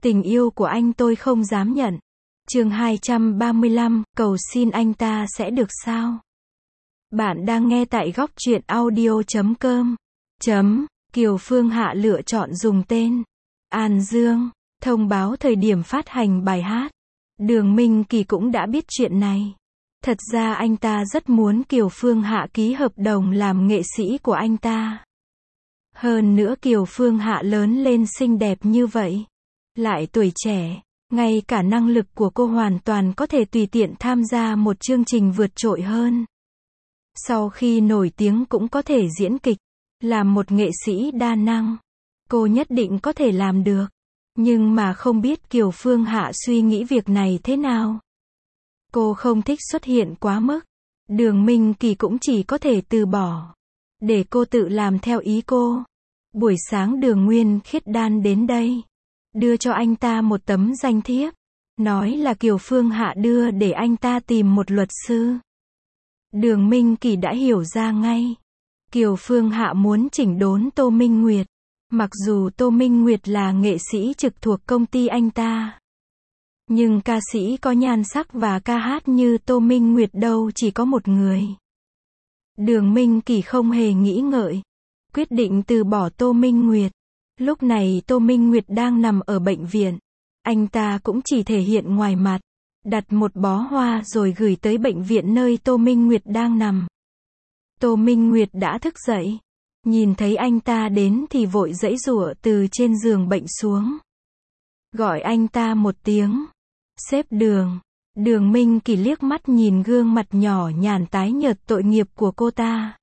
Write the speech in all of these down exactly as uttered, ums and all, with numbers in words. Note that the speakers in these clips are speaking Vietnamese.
Tình yêu của anh tôi không dám nhận. Chương hai trăm ba mươi lăm, cầu xin anh ta sẽ được sao? Bạn đang nghe tại góc truyện audio chấm com. Chấm, Kiều Phương Hạ lựa chọn dùng tên An Dương, thông báo thời điểm phát hành bài hát. Đường Minh Kỳ cũng đã biết chuyện này. Thật ra anh ta rất muốn Kiều Phương Hạ ký hợp đồng làm nghệ sĩ của anh ta. Hơn nữa Kiều Phương Hạ lớn lên xinh đẹp như vậy, lại tuổi trẻ, ngay cả năng lực của cô hoàn toàn có thể tùy tiện tham gia một chương trình vượt trội hơn. Sau khi nổi tiếng cũng có thể diễn kịch, làm một nghệ sĩ đa năng. Cô nhất định có thể làm được. Nhưng mà không biết Kiều Phương Hạ suy nghĩ việc này thế nào. Cô không thích xuất hiện quá mức. Đường Minh Kỳ cũng chỉ có thể từ bỏ, để cô tự làm theo ý cô. Buổi sáng Đường Nguyên Khiết Đan đến đây, đưa cho anh ta một tấm danh thiếp, nói là Kiều Phương Hạ đưa để anh ta tìm một luật sư. Đường Minh Kỳ đã hiểu ra ngay. Kiều Phương Hạ muốn chỉnh đốn Tô Minh Nguyệt. Mặc dù Tô Minh Nguyệt là nghệ sĩ trực thuộc công ty anh ta, nhưng ca sĩ có nhan sắc và ca hát như Tô Minh Nguyệt đâu chỉ có một người. Đường Minh Kỳ không hề nghĩ ngợi, quyết định từ bỏ Tô Minh Nguyệt. Lúc này Tô Minh Nguyệt đang nằm ở bệnh viện. Anh ta cũng chỉ thể hiện ngoài mặt, đặt một bó hoa rồi gửi tới bệnh viện nơi Tô Minh Nguyệt đang nằm. Tô Minh Nguyệt đã thức dậy, nhìn thấy anh ta đến thì vội giãy giụa từ trên giường bệnh xuống, gọi anh ta một tiếng, sếp Đường. Đường Minh Kỳ liếc mắt nhìn gương mặt nhỏ nhàn tái nhợt tội nghiệp của cô ta,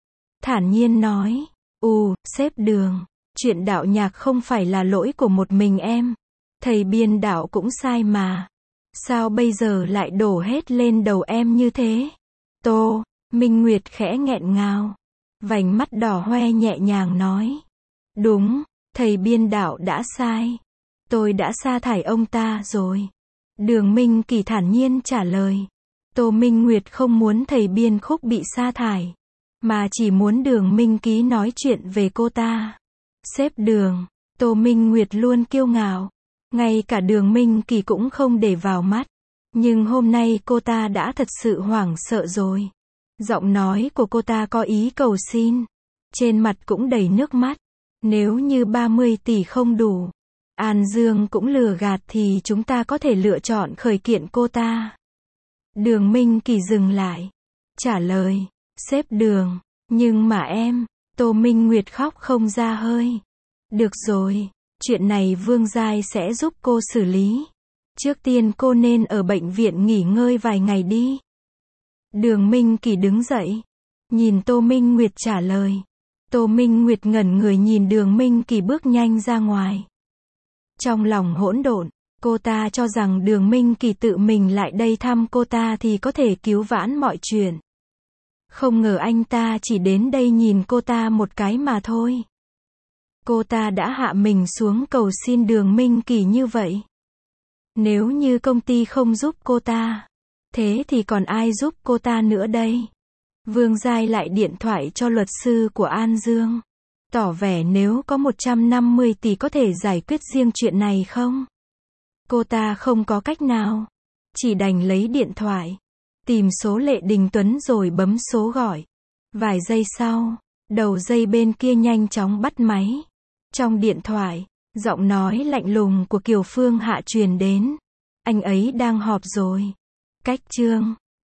thản nhiên nói, ù, sếp Đường, chuyện đạo nhạc không phải là lỗi của một mình em, thầy biên đạo cũng sai mà, sao bây giờ lại đổ hết lên đầu em như thế? Tô Minh Nguyệt khẽ nghẹn ngào, vành mắt đỏ hoe nhẹ nhàng nói, đúng, thầy biên đạo đã sai, tôi đã sa thải ông ta rồi. Đường Minh Kỳ thản nhiên trả lời. Tô Minh Nguyệt không muốn thầy biên khúc bị sa thải, mà chỉ muốn Đường Minh Ký nói chuyện về cô ta. Sếp Đường. Tô Minh Nguyệt luôn kiêu ngạo, ngay cả Đường Minh Kỳ cũng không để vào mắt. Nhưng hôm nay cô ta đã thật sự hoảng sợ rồi. Giọng nói của cô ta có ý cầu xin, trên mặt cũng đầy nước mắt. Nếu như ba mươi tỷ không đủ, An Dương cũng lừa gạt thì chúng ta có thể lựa chọn khởi kiện cô ta. Đường Minh Kỳ dừng lại, trả lời, sếp Đường, nhưng mà em, Tô Minh Nguyệt khóc không ra hơi. Được rồi, chuyện này Vương Giai sẽ giúp cô xử lý. Trước tiên cô nên ở bệnh viện nghỉ ngơi vài ngày đi. Đường Minh Kỳ đứng dậy, nhìn Tô Minh Nguyệt trả lời. Tô Minh Nguyệt ngẩn người nhìn Đường Minh Kỳ bước nhanh ra ngoài. Trong lòng hỗn độn, cô ta cho rằng Đường Minh Kỳ tự mình lại đây thăm cô ta thì có thể cứu vãn mọi chuyện. Không ngờ anh ta chỉ đến đây nhìn cô ta một cái mà thôi. Cô ta đã hạ mình xuống cầu xin Đường Minh Kỳ như vậy. Nếu như công ty không giúp cô ta, thế thì còn ai giúp cô ta nữa đây? Vương Giai lại điện thoại cho luật sư của An Dương, tỏ vẻ nếu có một trăm năm mươi tỷ có thể giải quyết riêng chuyện này không? Cô ta không có cách nào, chỉ đành lấy điện thoại, tìm số Lệ Đình Tuấn rồi bấm số gọi. Vài giây sau, đầu dây bên kia nhanh chóng bắt máy. Trong điện thoại, giọng nói lạnh lùng của Kiều Phương Hạ truyền đến. Anh ấy đang họp rồi. Cách chương